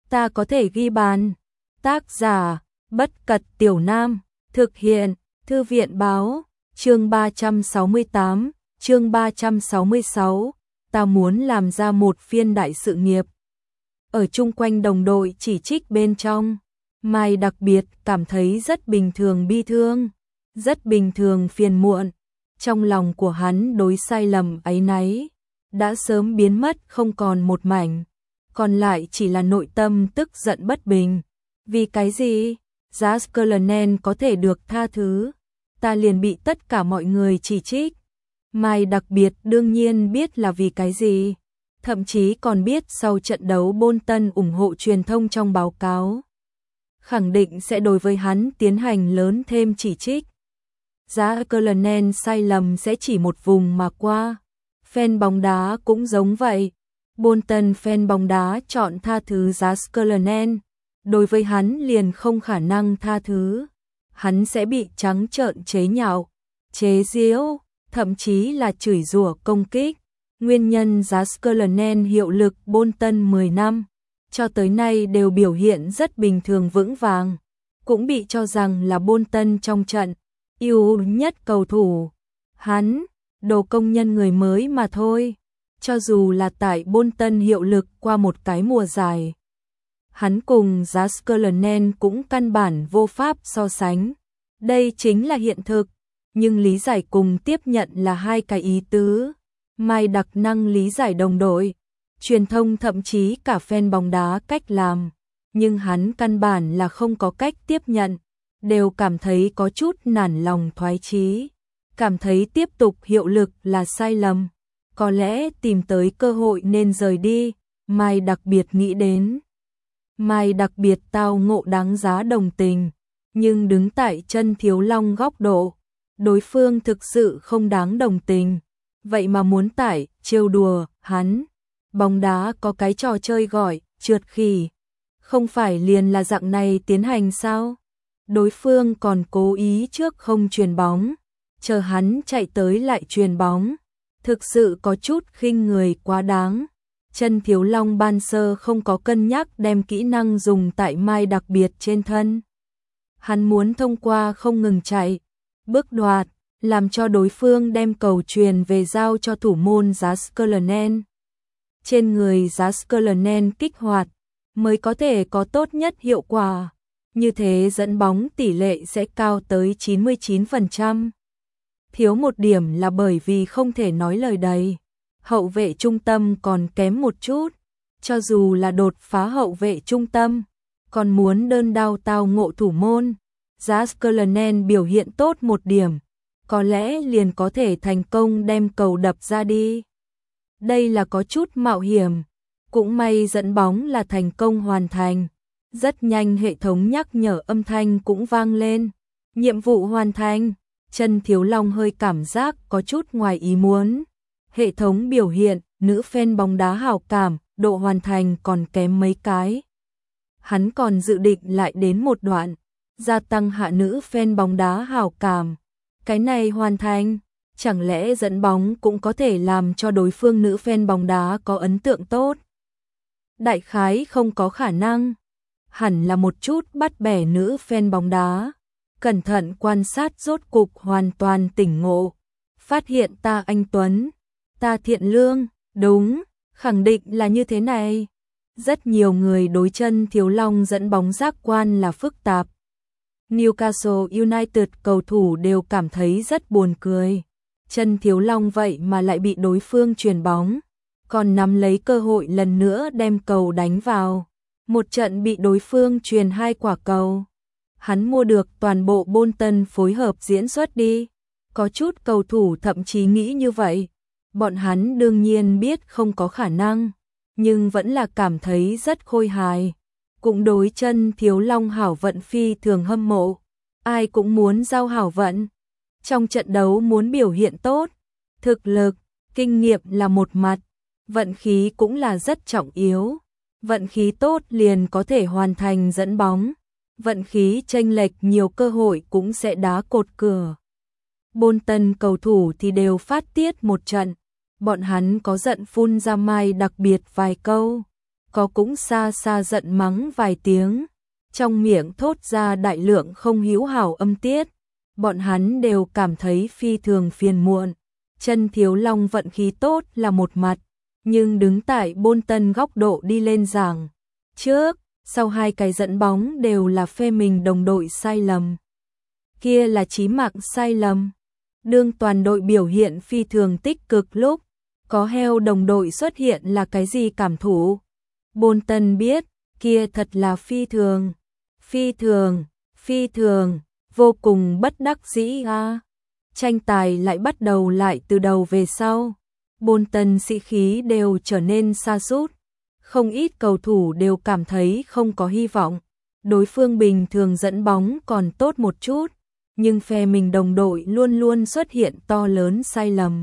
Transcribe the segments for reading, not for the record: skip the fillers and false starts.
ta có thể ghi bàn. Tác giả, Bất Cật Tiểu Nam, thực hiện, Thư viện báo, chương 368, chương 366, ta muốn làm ra một phiên đại sự nghiệp. Ở chung quanh đồng đội chỉ trích bên trong, Mai đặc biệt cảm thấy rất bình thường bi thương, rất bình thường phiền muộn. Trong lòng của hắn đối sai lầm áy náy đã sớm biến mất không còn một mảnh, còn lại chỉ là nội tâm tức giận bất bình. Vì cái gì? Jaskeleton có thể được tha thứ, ta liền bị tất cả mọi người chỉ trích. Mai đặc biệt đương nhiên biết là vì cái gì, thậm chí còn biết sau trận đấu Bolton ủng hộ truyền thông trong báo cáo khẳng định sẽ đối với hắn tiến hành lớn thêm chỉ trích. Jaskeleton sai lầm sẽ chỉ một vùng mà qua. Fan bóng đá cũng giống vậy. Bolton fan bóng đá chọn tha thứ Jaskeleton, đối với hắn liền không khả năng tha thứ. Hắn sẽ bị trắng trợn chế nhạo, chế giễu, thậm chí là chửi rủa công kích. Nguyên nhân Jaskeleton hiệu lực Bolton 10 năm, cho tới nay đều biểu hiện rất bình thường vững vàng, cũng bị cho rằng là Bolton trong trận ưu nhất cầu thủ. Hắn, đồ công nhân người mới mà thôi, cho dù là tại Bolton hiệu lực qua một cái mùa dài. Hắn cùng Jaskeleton cũng căn bản vô pháp so sánh. Đây chính là hiện thực, nhưng lý giải cùng tiếp nhận là hai cái ý tứ. Mai đặc năng lý giải đồng đội, truyền thông thậm chí cả fan bóng đá cách làm, nhưng hắn căn bản là không có cách tiếp nhận, đều cảm thấy có chút nản lòng thoái chí, cảm thấy tiếp tục hiệu lực là sai lầm, có lẽ tìm tới cơ hội nên rời đi. Mai đặc biệt nghĩ đến. Mai đặc biệt tao ngộ đáng giá đồng tình, nhưng đứng tại chân Thiếu Long góc độ, đối phương thực sự không đáng đồng tình, vậy mà muốn trêu đùa hắn. Bóng đá có cái trò chơi gọi trượt khỉ, không phải liền là dạng này tiến hành sao? Đối phương còn cố ý trước không chuyền bóng, chờ hắn chạy tới lại chuyền bóng, thực sự có chút khinh người quá đáng. Chân Thiếu Long ban sơ không có cân nhắc đem kỹ năng dùng tại Mai đặc biệt trên thân. Hắn muốn thông qua không ngừng chạy, bước đoạt, làm cho đối phương đem cầu truyền về giao cho thủ môn Jaskeleton. Trên người Jaskeleton kích hoạt mới có thể có tốt nhất hiệu quả, như thế dẫn bóng tỷ lệ sẽ cao tới 99%. Thiếu một điểm là bởi vì không thể nói lời đầy. Hậu vệ trung tâm còn kém một chút, cho dù là đột phá hậu vệ trung tâm, còn muốn đơn đao tao ngộ thủ môn. Jaskeleton biểu hiện tốt một điểm, có lẽ liền có thể thành công đem cầu đập ra đi. Đây là có chút mạo hiểm, cũng may dẫn bóng là thành công hoàn thành. Rất nhanh hệ thống nhắc nhở âm thanh cũng vang lên. Nhiệm vụ hoàn thành. Chân Thiếu Long hơi cảm giác có chút ngoài ý muốn. Hệ thống biểu hiện, nữ fan bóng đá hảo cảm, độ hoàn thành còn kém mấy cái. Hắn còn dự định lại đến một đoạn, gia tăng hạ nữ fan bóng đá hảo cảm. Cái này hoàn thành, chẳng lẽ dẫn bóng cũng có thể làm cho đối phương nữ fan bóng đá có ấn tượng tốt? Đại khái không có khả năng. Hẳn là một chút bắt bẻ nữ fan bóng đá. Cẩn thận quan sát rốt cục hoàn toàn tỉnh ngộ. Phát hiện ta anh tuấn, ta thiện lương, đúng, khẳng định là như thế này. Rất nhiều người đối chân Thiếu Long dẫn bóng giác quan là phức tạp. Newcastle United cầu thủ đều cảm thấy rất buồn cười. Chân Thiếu Long vậy mà lại bị đối phương chuyền bóng, còn nắm lấy cơ hội lần nữa đem cầu đánh vào. Một trận bị đối phương chuyền 2 quả cầu. Hắn mua được toàn bộ Bolton phối hợp diễn xuất đi. Có chút cầu thủ thậm chí nghĩ như vậy. Bọn hắn đương nhiên biết không có khả năng, nhưng vẫn là cảm thấy rất khôi hài. Cũng đối chân Thiếu Long hảo vận phi thường hâm mộ. Ai cũng muốn giao hảo vận. Trong trận đấu muốn biểu hiện tốt, thực lực, kinh nghiệm là một mặt, vận khí cũng là rất trọng yếu. Vận khí tốt liền có thể hoàn thành dẫn bóng, vận khí chênh lệch nhiều cơ hội cũng sẽ đá cột cửa. Bolton cầu thủ thì đều phát tiết một trận, bọn hắn có giận phun ra Mai đặc biệt vài câu. có cũng xa xa giận mắng vài tiếng, trong miệng thốt ra đại lượng không hữu hảo âm tiết, bọn hắn đều cảm thấy phi thường phiền muộn. Chân Thiếu Long vận khí tốt là một mặt, nhưng đứng tại Bolton góc độ đi lên giảng, trước, sau hai cái dẫn bóng đều là phe mình đồng đội sai lầm. Kia là chí mạng sai lầm. Đương toàn đội biểu hiện phi thường tích cực lúc, có heo đồng đội xuất hiện là cái gì cảm thụ? Bolton biết, kia thật là phi thường, vô cùng bất đắc dĩ a. Tranh tài lại bắt đầu lại từ đầu về sau. Bolton sĩ khí đều trở nên sa sút. Không ít cầu thủ đều cảm thấy không có hy vọng. Đối phương bình thường dẫn bóng còn tốt một chút, nhưng phe mình đồng đội luôn luôn xuất hiện to lớn sai lầm.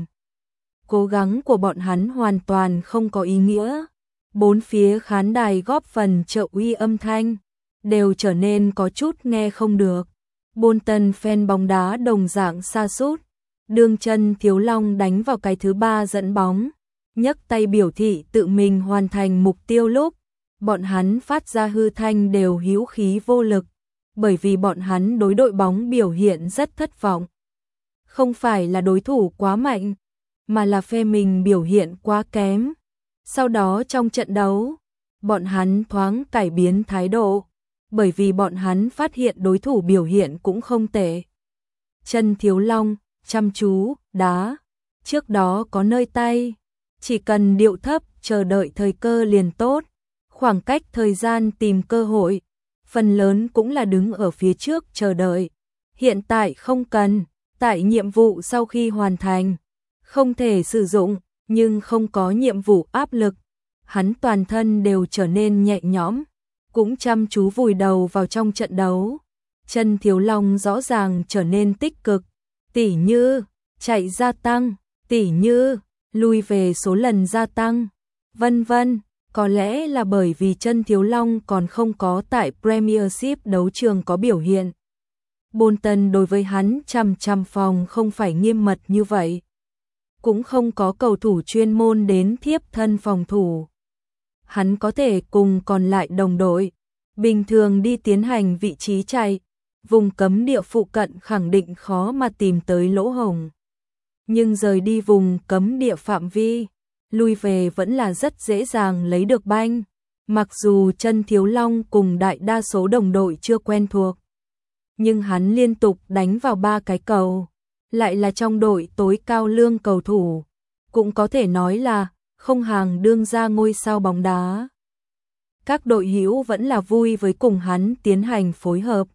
Cố gắng của bọn hắn hoàn toàn không có ý nghĩa. Bốn phía khán đài góp phần trợ uy âm thanh, đều trở nên có chút nghe không được. Bolton fan bóng đá đồng dạng sa sút. Đương Chân Thiếu Long đánh vào cái thứ 3 dẫn bóng, nhấc tay biểu thị tự mình hoàn thành mục tiêu lúc, bọn hắn phát ra hư thanh đều hữu khí vô lực, bởi vì bọn hắn đối đội bóng biểu hiện rất thất vọng. Không phải là đối thủ quá mạnh, mà là phe mình biểu hiện quá kém. Sau đó trong trận đấu, bọn hắn thoáng cải biến thái độ, bởi vì bọn hắn phát hiện đối thủ biểu hiện cũng không tệ. Chân Thiếu Long chăm chú đá, trước đó có nơi tay, chỉ cần điệu thấp chờ đợi thời cơ liền tốt, khoảng cách thời gian tìm cơ hội, phần lớn cũng là đứng ở phía trước chờ đợi. Hiện tại không cần, tại nhiệm vụ sau khi hoàn thành, không thể sử dụng, nhưng không có nhiệm vụ áp lực, hắn toàn thân đều trở nên nhẹ nhõm, cũng chăm chú vùi đầu vào trong trận đấu. Chân Thiếu Long rõ ràng trở nên tích cực, tỉ như chạy gia tăng, tỉ như lui về số lần gia tăng, vân vân. Có lẽ là bởi vì Chân Thiếu Long còn không có tại Premiership đấu trường có biểu hiện. Bolton đối với hắn chằm phòng không phải nghiêm mật như vậy. Cũng không có cầu thủ chuyên môn đến thiếp thân phòng thủ. Hắn có thể cùng còn lại đồng đội, bình thường đi tiến hành vị trí chạy, vùng cấm địa phụ cận khẳng định khó mà tìm tới lỗ hổng. Nhưng rời đi vùng cấm địa phạm vi, lui về vẫn là rất dễ dàng lấy được banh, mặc dù Chân Thiếu Long cùng đại đa số đồng đội chưa quen thuộc. Nhưng hắn liên tục đánh vào 3 cái cầu, lại là trong đội tối cao lương cầu thủ, cũng có thể nói là không hàng đương ra ngôi sao bóng đá. Các đội hữu vẫn là vui với cùng hắn tiến hành phối hợp.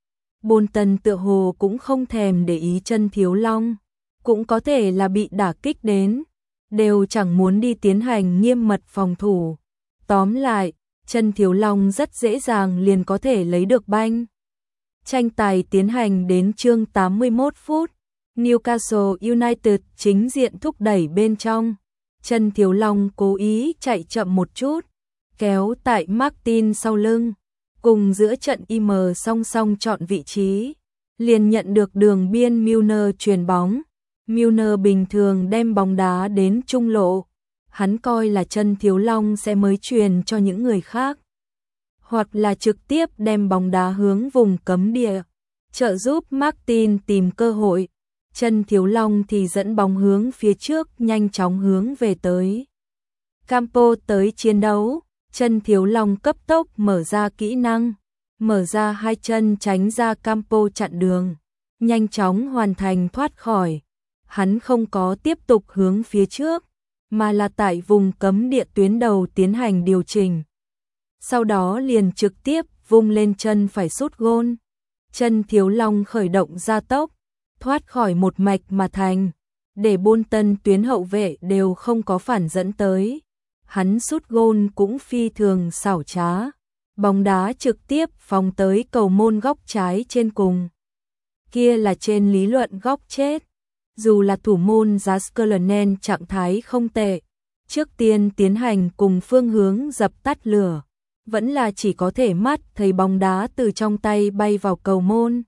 Bolton tựa hồ cũng không thèm để ý Chân Thiếu Long, cũng có thể là bị đả kích đến, đều chẳng muốn đi tiến hành nghiêm mật phòng thủ. Tóm lại, Chân Thiếu Long rất dễ dàng liền có thể lấy được banh. Tranh tài tiến hành đến chương 81 phút, Newcastle United chính diện thúc đẩy bên trong. Chân Thiếu Long cố ý chạy chậm một chút, kéo tại Martin sau lưng, cùng giữa trận im song song chọn vị trí, liền nhận được đường biên Milner chuyền bóng. Milner bình thường đem bóng đá đến trung lộ, hắn coi là Chân Thiếu Long sẽ mới truyền cho những người khác, hoặc là trực tiếp đem bóng đá hướng vùng cấm địa, trợ giúp Martin tìm cơ hội. Chân Thiếu Long thì dẫn bóng hướng phía trước nhanh chóng hướng về tới. Campo tới chiến đấu, Chân Thiếu Long cấp tốc mở ra kỹ năng, mở ra hai chân tránh ra Campo chặn đường, nhanh chóng hoàn thành thoát khỏi. Hắn không có tiếp tục hướng phía trước, mà là tại vùng cấm địa tuyến đầu tiến hành điều chỉnh. Sau đó liền trực tiếp vung lên chân phải sút gôn. Chân Thiếu Long khởi động gia tốc, thoát khỏi một mạch mà thành, để Bolton tuyến hậu vệ đều không có phản dẫn tới. Hắn sút gôn cũng phi thường xảo trá, bóng đá trực tiếp phóng tới cầu môn góc trái trên cùng. Kia là trên lý luận góc chết. Dù là thủ môn Jaskerlenen trạng thái không tệ, trước tiên tiến hành cùng phương hướng dập tắt lửa, vẫn là chỉ có thể mắt thấy bóng đá từ trong tay bay vào cầu môn.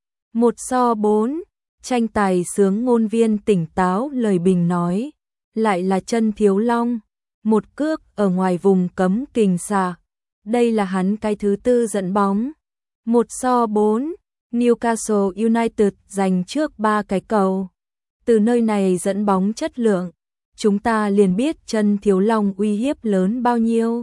1-4, tranh tài sướng ngôn viên tỉnh táo lời bình nói, lại là Chân Thiếu Long. một cước ở ngoài vùng cấm kình xạ. Đây là hắn cái thứ 4 dẫn bóng. 1-4, Newcastle United giành trước 3 cái cầu. Từ nơi này dẫn bóng chất lượng, chúng ta liền biết chân Thiếu Long uy hiếp lớn bao nhiêu.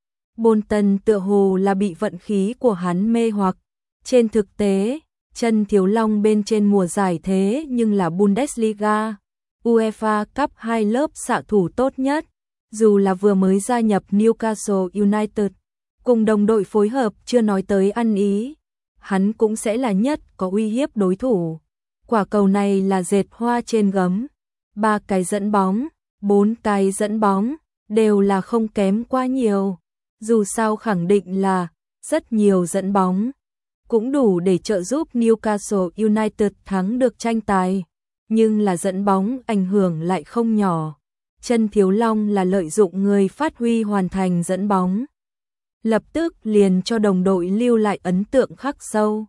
Bolton tựa hồ là bị vận khí của hắn mê hoặc. Trên thực tế, chân Thiếu Long bên trên mùa giải thế nhưng là Bundesliga, UEFA Cup 2 lớp xạ thủ tốt nhất. Dù là vừa mới gia nhập Newcastle United, cùng đồng đội phối hợp chưa nói tới ăn ý, hắn cũng sẽ là nhất có uy hiếp đối thủ. Quả cầu này là dệt hoa trên gấm. 3 cái dẫn bóng, 4 cái dẫn bóng, đều là không kém quá nhiều. Dù sao khẳng định là rất nhiều dẫn bóng, cũng đủ để trợ giúp Newcastle United thắng được tranh tài. Nhưng là dẫn bóng ảnh hưởng lại không nhỏ. Chân Thiếu Long là lợi dụng người phát huy hoàn thành dẫn bóng, lập tức liền cho đồng đội lưu lại ấn tượng khắc sâu.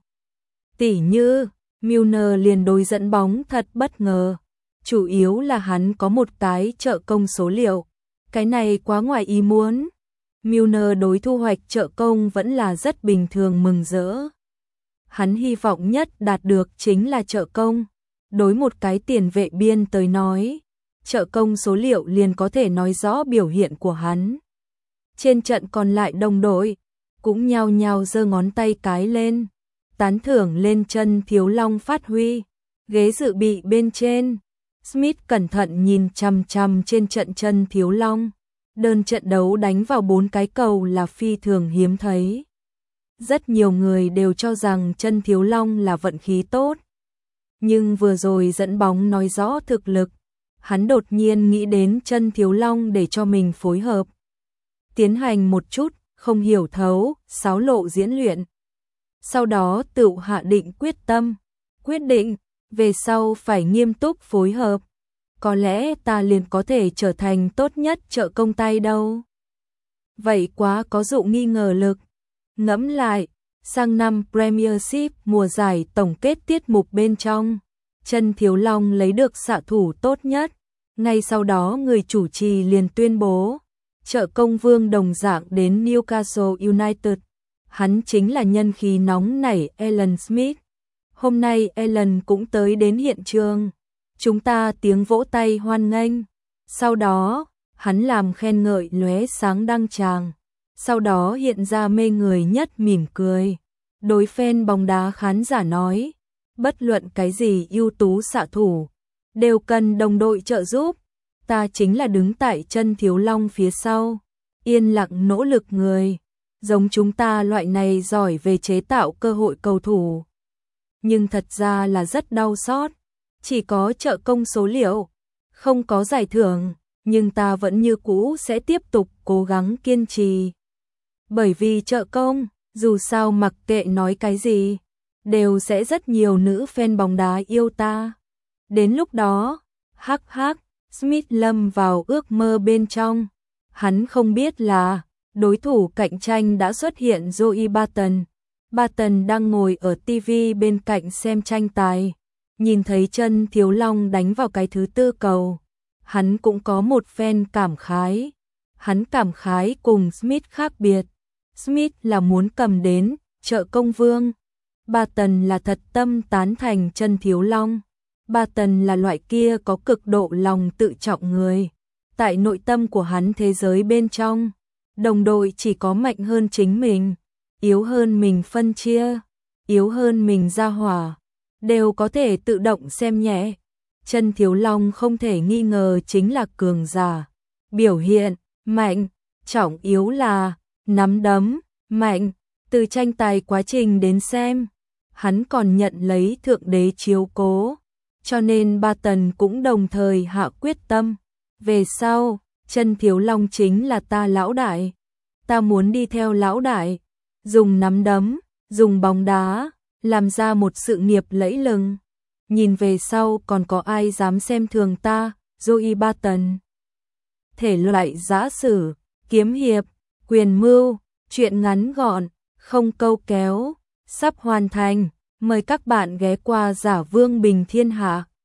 Tỉ như, Milner liền đối dẫn bóng thật bất ngờ. Chủ yếu là hắn có một cái trợ công số liệu. Cái này quá ngoài ý muốn. Milner đối thu hoạch trợ công vẫn là rất bình thường mừng rỡ. Hắn hy vọng nhất đạt được chính là trợ công. Đối một cái tiền vệ biên tới nói, trợ công số liệu liền có thể nói rõ biểu hiện của hắn. Trên trận còn lại đồng đội cũng nhao nhao giơ ngón tay cái lên, tán thưởng lên chân Thiếu Long phát huy. Ghế dự bị bên trên, Smith cẩn thận nhìn chằm chằm trên trận chân Thiếu Long. Đơn trận đấu đánh vào 4 cái cầu là phi thường hiếm thấy. Rất nhiều người đều cho rằng chân Thiếu Long là vận khí tốt. Nhưng vừa rồi dẫn bóng nói rõ thực lực. Hắn đột nhiên nghĩ đến chân Thiếu Long để cho mình phối hợp. Tiến hành một chút, không hiểu thấu, xáo lộ diễn luyện. Sau đó tự hạ định quyết định, về sau phải nghiêm túc phối hợp. Có lẽ ta liền có thể trở thành tốt nhất trợ công tay đâu. Vậy quá có dụ nghi ngờ lực. Ngẫm lại, sang năm Premiership mùa giải tổng kết tiết mục bên trong, chân Thiếu Long lấy được xạ thủ tốt nhất. Ngay sau đó người chủ trì liền tuyên bố, trợ công vương đồng dạng đến Newcastle United. Hắn chính là nhân khí nóng nảy Alan Smith. Hôm nay Alan cũng tới đến hiện trường. Chúng ta tiếng vỗ tay hoan nghênh. Sau đó, hắn làm khen ngợi lóe sáng đăng tràng. Sau đó hiện ra mê người nhất mỉm cười. Đối fan bóng đá khán giả nói, bất luận cái gì ưu tú xạ thủ, đều cần đồng đội trợ giúp. Ta chính là đứng tại chân Thiếu Long phía sau, yên lặng nỗ lực người. Giống chúng ta loại này giỏi về chế tạo cơ hội cầu thủ. Nhưng thật ra là rất đau xót. Chỉ có trợ công số liệu, không có giải thưởng, nhưng ta vẫn như cũ sẽ tiếp tục cố gắng kiên trì. Bởi vì trợ công, dù sao mặc kệ nói cái gì, đều sẽ rất nhiều nữ fan bóng đá yêu ta. Đến lúc đó, Smith lâm vào ước mơ bên trong. Hắn không biết là đối thủ cạnh tranh đã xuất hiện Joey Barton. Barton đang ngồi ở TV bên cạnh xem tranh tài. Nhìn thấy chân Thiếu Long đánh vào cái thứ 4 cầu. Hắn cũng có một phen cảm khái. Hắn cảm khái cùng Smith khác biệt. Smith là muốn cầm đến trợ công vương. Barton là thật tâm tán thành chân Thiếu Long. Barton là loại kia có cực độ lòng tự trọng người. Tại nội tâm của hắn thế giới bên trong, đồng đội chỉ có mạnh hơn chính mình, yếu hơn mình phân chia, yếu hơn mình ra hỏa, đều có thể tự động xem nhẹ. Chân Thiếu Long không thể nghi ngờ chính là cường giả. Biểu hiện, mạnh, trọng yếu là nắm đấm, mạnh. Từ tranh tài quá trình đến xem, hắn còn nhận lấy thượng đế chiếu cố. Cho nên Barton cũng đồng thời hạ quyết tâm. Về sau, chân Thiếu Long chính là ta lão đại. Ta muốn đi theo lão đại, dùng nắm đấm, dùng bóng đá, làm ra một sự nghiệp lẫy lừng. Nhìn về sau còn có ai dám xem thường ta, Joey Barton. Thể loại giã sử, kiếm hiệp, quyền mưu, truyện ngắn gọn, không câu kéo, sắp hoàn thành. Mời các bạn ghé qua Giả Vương Bình Thiên Hạ.